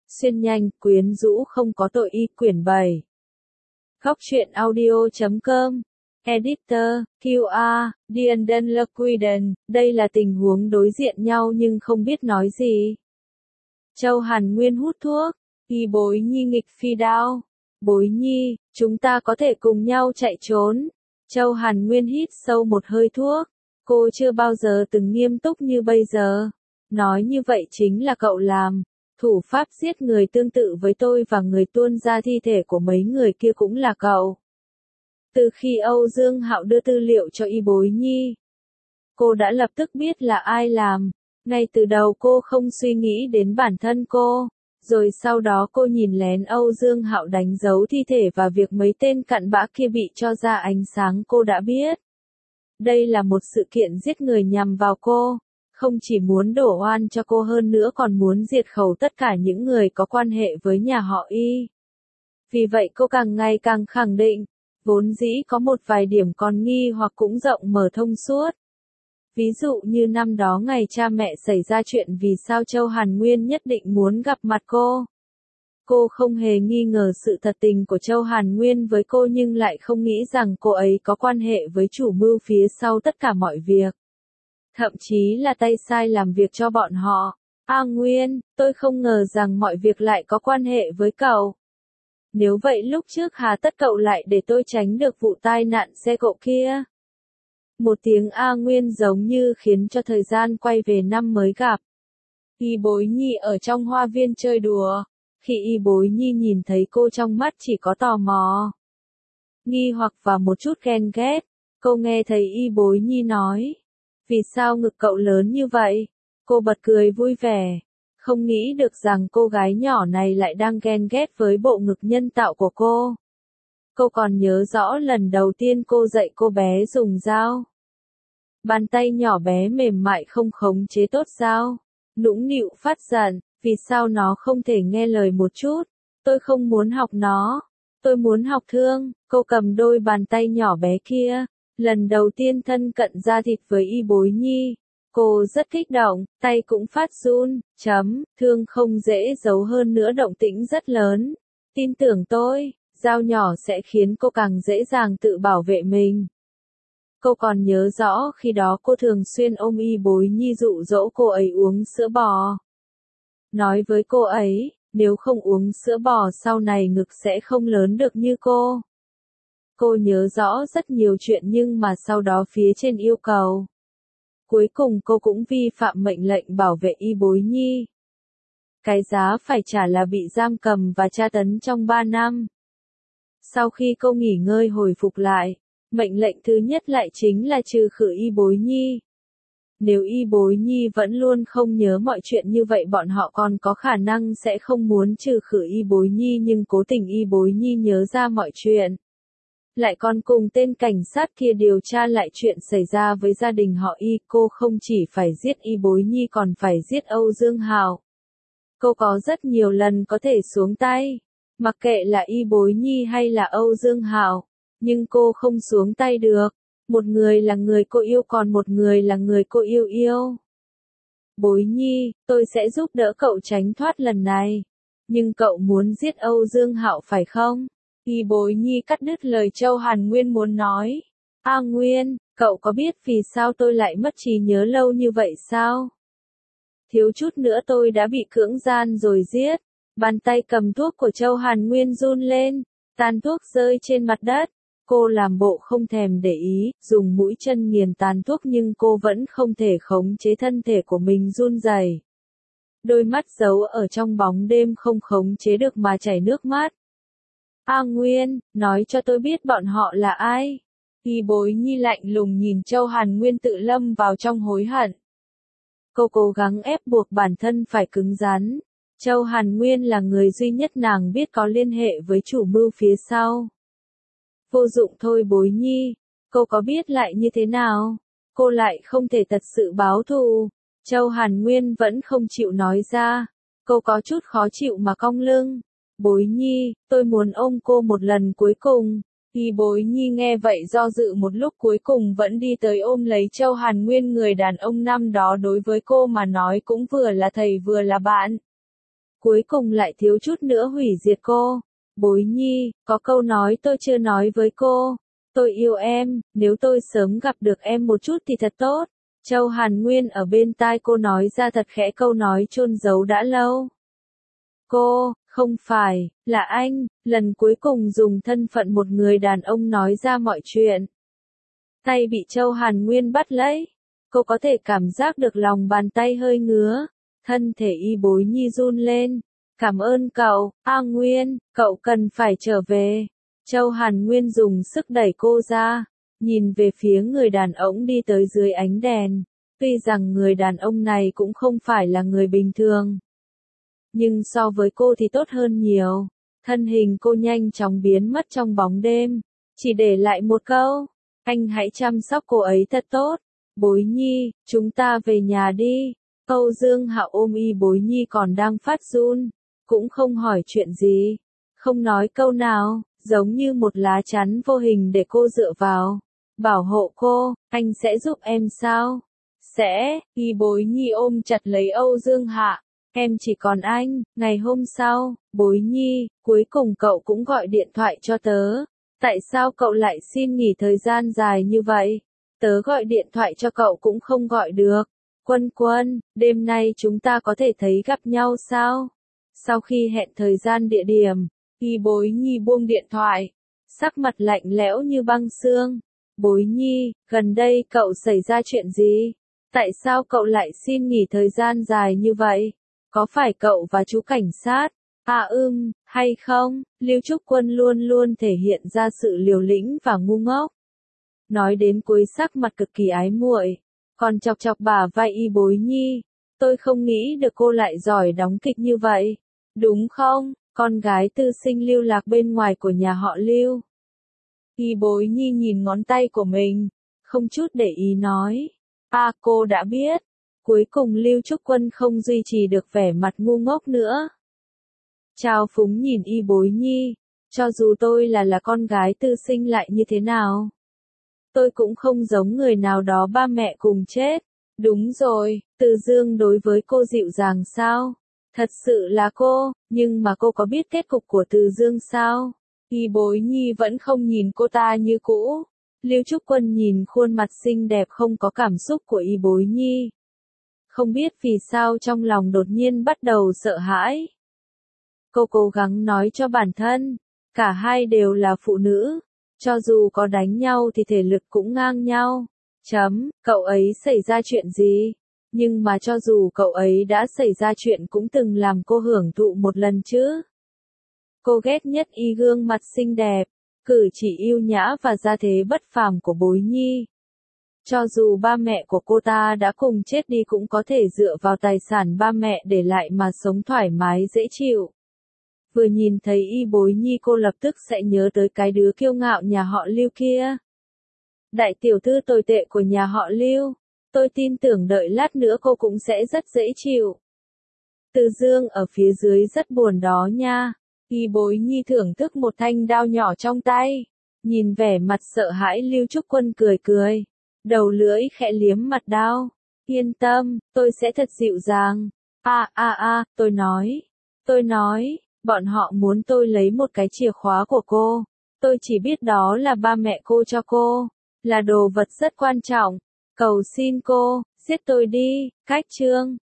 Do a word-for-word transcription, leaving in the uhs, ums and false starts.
Xuyên nhanh, quyến rũ không có tội y quyển bảy. Góc truyện audio chấm com. Editor, quy a, Dienden Lequiden, đây là tình huống đối diện nhau nhưng không biết nói gì. Châu Hàn Nguyên hút thuốc, y Bối Nhi nghịch phi đao. Bối Nhi, chúng ta có thể cùng nhau chạy trốn. Châu Hàn Nguyên hít sâu một hơi thuốc. Cô chưa bao giờ từng nghiêm túc như bây giờ. Nói như vậy chính là cậu làm. Thủ pháp giết người tương tự với tôi và người tuôn ra thi thể của mấy người kia cũng là cậu. Từ khi Âu Dương Hạo đưa tư liệu cho y Bối Nhi, cô đã lập tức biết là ai làm. Ngay từ đầu cô không suy nghĩ đến bản thân cô. Rồi sau đó cô nhìn lén Âu Dương Hạo đánh dấu thi thể và việc mấy tên cặn bã kia bị cho ra ánh sáng, cô đã biết. Đây là một sự kiện giết người nhằm vào cô. Không chỉ muốn đổ oan cho cô hơn nữa còn muốn diệt khẩu tất cả những người có quan hệ với nhà họ Y. Vì vậy cô càng ngày càng khẳng định, vốn dĩ có một vài điểm còn nghi hoặc cũng rộng mở thông suốt. Ví dụ như năm đó ngày cha mẹ xảy ra chuyện vì sao Châu Hàn Nguyên nhất định muốn gặp mặt cô. Cô không hề nghi ngờ sự thật tình của Châu Hàn Nguyên với cô nhưng lại không nghĩ rằng cô ấy có quan hệ với chủ mưu phía sau tất cả mọi việc. Thậm chí là tay sai làm việc cho bọn họ. A Nguyên, tôi không ngờ rằng mọi việc lại có quan hệ với cậu. Nếu vậy lúc trước hà tất cậu lại để tôi tránh được vụ tai nạn xe cộ kia? Một tiếng A Nguyên giống như khiến cho thời gian quay về năm mới gặp. Y Bối Nhi ở trong hoa viên chơi đùa. Khi Y Bối Nhi nhìn thấy cô trong mắt chỉ có tò mò, nghi hoặc và một chút ghen ghét. Cô nghe thấy Y Bối Nhi nói, vì sao ngực cậu lớn như vậy? Cô bật cười vui vẻ. Không nghĩ được rằng cô gái nhỏ này lại đang ghen ghét với bộ ngực nhân tạo của cô. Cô còn nhớ rõ lần đầu tiên cô dạy cô bé dùng dao. Bàn tay nhỏ bé mềm mại không khống chế tốt sao? Nũng nịu phát giận, vì sao nó không thể nghe lời một chút? Tôi không muốn học nó. Tôi muốn học thương. Cô cầm đôi bàn tay nhỏ bé kia. Lần đầu tiên thân cận da thịt với Y Bối Nhi. Cô rất kích động, tay cũng phát run, chấm, thương không dễ giấu hơn nữa động tĩnh rất lớn. Tin tưởng tôi, dao nhỏ sẽ khiến cô càng dễ dàng tự bảo vệ mình. Cô còn nhớ rõ khi đó cô thường xuyên ôm Y Bối Nhi dụ dỗ cô ấy uống sữa bò. Nói với cô ấy, nếu không uống sữa bò sau này ngực sẽ không lớn được như cô. Cô nhớ rõ rất nhiều chuyện nhưng mà sau đó phía trên yêu cầu. Cuối cùng cô cũng vi phạm mệnh lệnh bảo vệ Y Bối Nhi. Cái giá phải trả là bị giam cầm và tra tấn trong ba năm. Sau khi cô nghỉ ngơi hồi phục lại, mệnh lệnh thứ nhất lại chính là trừ khử Y Bối Nhi. Nếu Y Bối Nhi vẫn luôn không nhớ mọi chuyện như vậy bọn họ còn có khả năng sẽ không muốn trừ khử Y Bối Nhi nhưng cố tình Y Bối Nhi nhớ ra mọi chuyện. Lại còn cùng tên cảnh sát kia điều tra lại chuyện xảy ra với gia đình họ Y. Cô không chỉ phải giết Y Bối Nhi còn phải giết Âu Dương Hạo. Cô có rất nhiều lần có thể xuống tay. Mặc kệ là Y Bối Nhi hay là Âu Dương Hạo. Nhưng cô không xuống tay được. Một người là người cô yêu còn một người là người cô yêu yêu. Bối Nhi, tôi sẽ giúp đỡ cậu tránh thoát lần này. Nhưng cậu muốn giết Âu Dương Hạo phải không? Y Bối Nhi cắt đứt lời Châu Hàn Nguyên muốn nói. A Nguyên, cậu có biết vì sao tôi lại mất trí nhớ lâu như vậy sao? Thiếu chút nữa tôi đã bị cưỡng gian rồi giết. Bàn tay cầm thuốc của Châu Hàn Nguyên run lên, tàn thuốc rơi trên mặt đất. Cô làm bộ không thèm để ý, dùng mũi chân nghiền tàn thuốc nhưng cô vẫn không thể khống chế thân thể của mình run rẩy. Đôi mắt giấu ở trong bóng đêm không khống chế được mà chảy nước mắt. A Nguyên, nói cho tôi biết bọn họ là ai? Y Bối Nhi lạnh lùng nhìn Châu Hàn Nguyên tự lâm vào trong hối hận. Cô cố gắng ép buộc bản thân phải cứng rắn. Châu Hàn Nguyên là người duy nhất nàng biết có liên hệ với chủ mưu phía sau. Vô dụng thôi Bối Nhi, cô có biết lại như thế nào? Cô lại không thể thật sự báo thù. Châu Hàn Nguyên vẫn không chịu nói ra. Cô có chút khó chịu mà cong lưng. Bối Nhi, tôi muốn ôm cô một lần cuối cùng. Y Bối Nhi nghe vậy do dự một lúc cuối cùng vẫn đi tới ôm lấy Châu Hàn Nguyên. Người đàn ông năm đó đối với cô mà nói cũng vừa là thầy vừa là bạn. cuối cùng lại thiếu chút nữa hủy diệt cô. Bối Nhi, có câu nói tôi chưa nói với cô. Tôi yêu em, nếu tôi sớm gặp được em một chút thì thật tốt. Châu Hàn Nguyên ở bên tai cô nói ra thật khẽ câu nói chôn giấu đã lâu. Cô, không phải, là anh, lần cuối cùng dùng thân phận một người đàn ông nói ra mọi chuyện. Tay bị Châu Hàn Nguyên bắt lấy. Cô có thể cảm giác được lòng bàn tay hơi ngứa. Thân thể Y Bối Nhi run lên. Cảm ơn cậu, A Nguyên, cậu cần phải trở về. Châu Hàn Nguyên dùng sức đẩy cô ra. Nhìn về phía người đàn ông đi tới dưới ánh đèn. Tuy rằng người đàn ông này cũng không phải là người bình thường. Nhưng so với cô thì tốt hơn nhiều. Thân hình cô nhanh chóng biến mất trong bóng đêm. Chỉ để lại một câu. Anh hãy chăm sóc cô ấy thật tốt. Bối Nhi, chúng ta về nhà đi. Âu Dương Hạo ôm Y Bối Nhi còn đang phát run. Cũng không hỏi chuyện gì. Không nói câu nào, giống như một lá chắn vô hình để cô dựa vào. Bảo hộ cô, anh sẽ giúp em sao? Sẽ, Y Bối Nhi ôm chặt lấy Âu Dương Hạ. Em chỉ còn anh. Ngày hôm sau, Bối Nhi, cuối cùng cậu cũng gọi điện thoại cho tớ. Tại sao cậu lại xin nghỉ thời gian dài như vậy? Tớ gọi điện thoại cho cậu cũng không gọi được. Quân Quân, đêm nay chúng ta có thể thấy gặp nhau sao? Sau khi hẹn thời gian địa điểm, Y Bối Nhi buông điện thoại. Sắc mặt lạnh lẽo như băng xương. Bối Nhi, gần đây cậu xảy ra chuyện gì? Tại sao cậu lại xin nghỉ thời gian dài như vậy? Có phải cậu và chú cảnh sát? À ưm, hay không? Lưu Trúc Quân luôn luôn thể hiện ra sự liều lĩnh và ngu ngốc. Nói đến cuối sắc mặt cực kỳ ái muội, còn chọc chọc bả vai Y Bối Nhi. Tôi không nghĩ được cô lại giỏi đóng kịch như vậy. Đúng không? Con gái tư sinh lưu lạc bên ngoài của nhà họ Lưu. Y Bối Nhi nhìn ngón tay của mình, không chút để ý nói. À cô đã biết. Cuối cùng Lưu Trúc Quân không duy trì được vẻ mặt ngu ngốc nữa. Trao phúng nhìn Y Bối Nhi. Cho dù tôi là là con gái tư sinh lại như thế nào. Tôi cũng không giống người nào đó ba mẹ cùng chết. Đúng rồi, Từ Dương đối với cô dịu dàng sao? Thật sự là cô, nhưng mà cô có biết kết cục của Từ Dương sao? Y Bối Nhi vẫn không nhìn cô ta như cũ. Lưu Trúc Quân nhìn khuôn mặt xinh đẹp không có cảm xúc của Y Bối Nhi. Không biết vì sao trong lòng đột nhiên bắt đầu sợ hãi. Cô cố gắng nói cho bản thân, cả hai đều là phụ nữ. Cho dù có đánh nhau thì thể lực cũng ngang nhau. Chấm, cậu ấy xảy ra chuyện gì? Nhưng mà cho dù cậu ấy đã xảy ra chuyện cũng từng làm cô hưởng thụ một lần chứ. Cô ghét nhất Y gương mặt xinh đẹp, cử chỉ yêu nhã và gia thế bất phàm của Bối Nhi. Cho dù ba mẹ của cô ta đã cùng chết đi cũng có thể dựa vào tài sản ba mẹ để lại mà sống thoải mái dễ chịu. Vừa nhìn thấy Y Bối Nhi cô lập tức sẽ nhớ tới cái đứa kiêu ngạo nhà họ Lưu kia. Đại tiểu thư tồi tệ của nhà họ Lưu. Tôi tin tưởng đợi lát nữa cô cũng sẽ rất dễ chịu. Từ Dương ở phía dưới rất buồn đó nha. Y Bối Nhi thưởng thức một thanh đao nhỏ trong tay. Nhìn vẻ mặt sợ hãi Lưu Trúc Quân cười cười. Đầu lưỡi khẽ liếm mặt đao. Yên tâm, tôi sẽ thật dịu dàng. À à à, tôi nói. Tôi nói, bọn họ muốn tôi lấy một cái chìa khóa của cô. Tôi chỉ biết đó là ba mẹ cô cho cô. Là đồ vật rất quan trọng. Cầu xin cô, giết tôi đi. Cách chương.